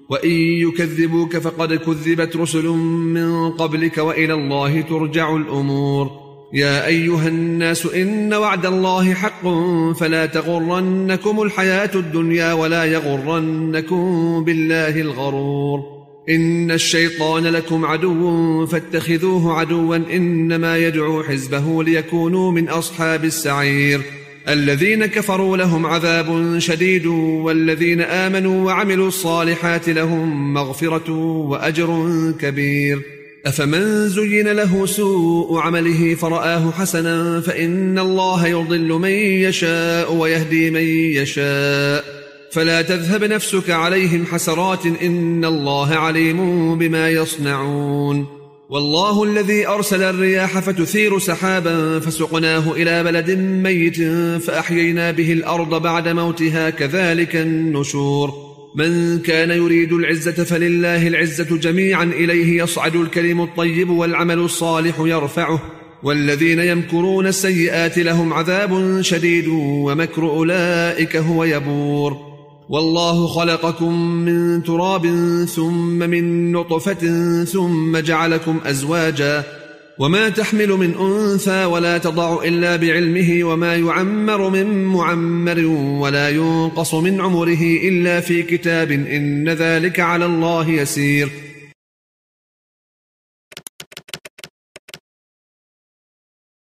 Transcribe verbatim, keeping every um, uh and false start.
وإن يكذبوك فقد كذبت رسل من قبلك وإلى الله ترجع الأمور. يا أيها الناس إن وعد الله حق فلا تغرنكم الحياة الدنيا ولا يغرنكم بالله الغرور. إن الشيطان لكم عدو فاتخذوه عدوا إنما يدعو حزبه ليكونوا من أصحاب السعير. الذين كفروا لهم عذاب شديد والذين آمنوا وعملوا الصالحات لهم مغفرة وأجر كبير. أفمن زين له سوء عمله فرآه حسنا فإن الله يضل من يشاء ويهدي من يشاء فلا تذهب نفسك عليهم حسرات إن الله عليم بما يصنعون. والله الذي أرسل الرياح فتثير سحابا فسقناه إلى بلد ميت فأحيينا به الأرض بعد موتها كذلك النشور. من كان يريد العزة فلله العزة جميعا إليه يصعد الكلم الطيب والعمل الصالح يرفعه والذين يمكرون السيئات لهم عذاب شديد ومكر أولئك هو يبور. والله خلقكم من تراب ثم من نطفة ثم جعلكم أزواجا وما تحمل من أنثى ولا تضع إلا بعلمه وما يعمر من معمر ولا ينقص من عمره إلا في كتاب إن ذلك على الله يسير.